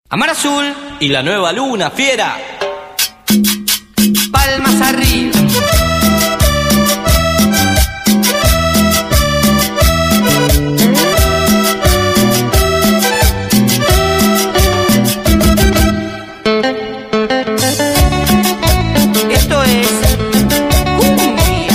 Amar Azul y la nueva luna, fiera. Palmas arriba. Esto es cumbia.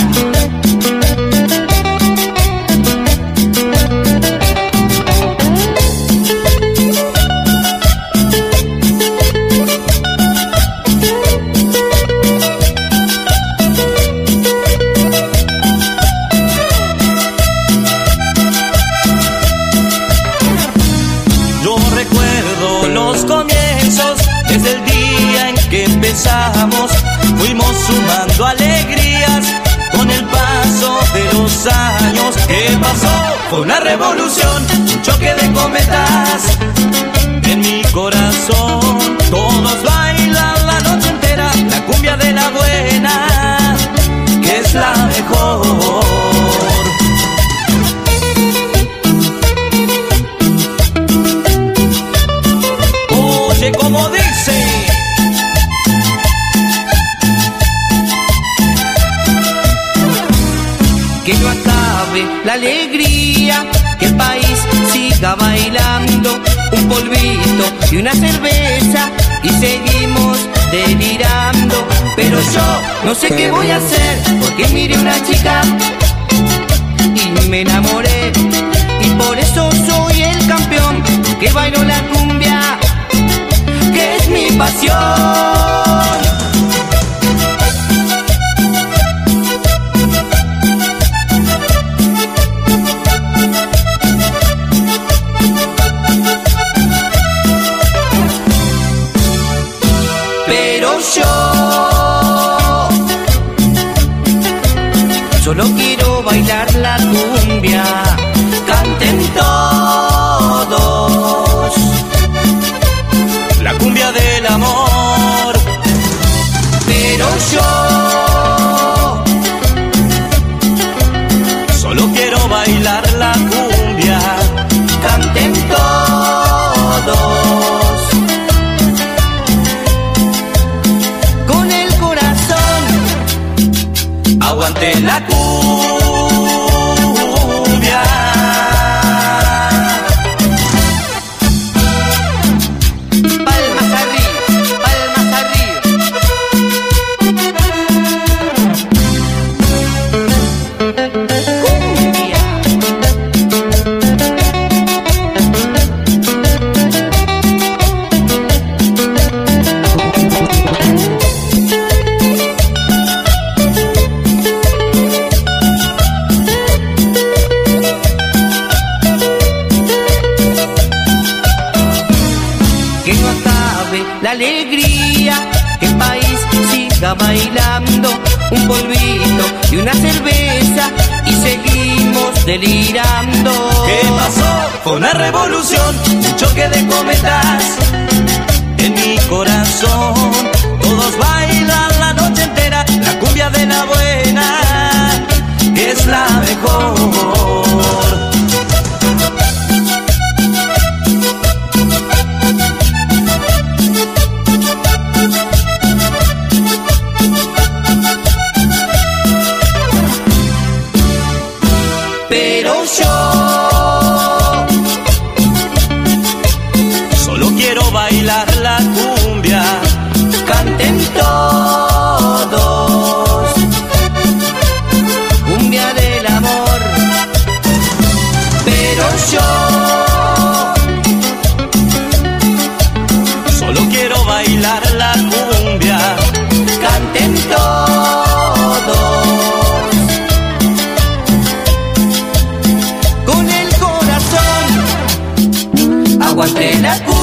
Yo recuerdo los comienzos, desde el día en que empezamos, fuimos sumando alegrías con el paso de los años. ¿Qué pasó? Fue una revolución, un choque de cometas en mi corazón. Todos bailan la noche entera la cumbia de la buena, que es la mejor. Oye, como dice, Que no acabe la alegría, que el país siga bailando. Un polvito y una cerveza y seguimos delirando. Pero yo no sé qué voy a hacer, porque miré una chica y me enamoré. Y por eso soy el campeón, que bailo la cumbia, que es mi pasión. Pero yo solo quiero bailar la cumbia. Canten todos la cumbia del amor. pero yo Solo quiero bailar la cumbia. canten todos con el corazón. Aguante la cumbia. Palmas arriba, palmas arriba. Cumbia. Que no acabe la alegría, que el país siga bailando. Un polvito y una cerveza y seguimos delirando. ¿Qué pasó? Fue una revolución, un choque de cometas en mi corazón. Todos bailan la noche entera la cumbia de la buena, que es la mejor. Pero yo Solo quiero bailar la cumbia. canten todos cumbia del amor. Pero yo Solo quiero bailar la cumbia. canten todos con el corazón. Aguante la cumbia.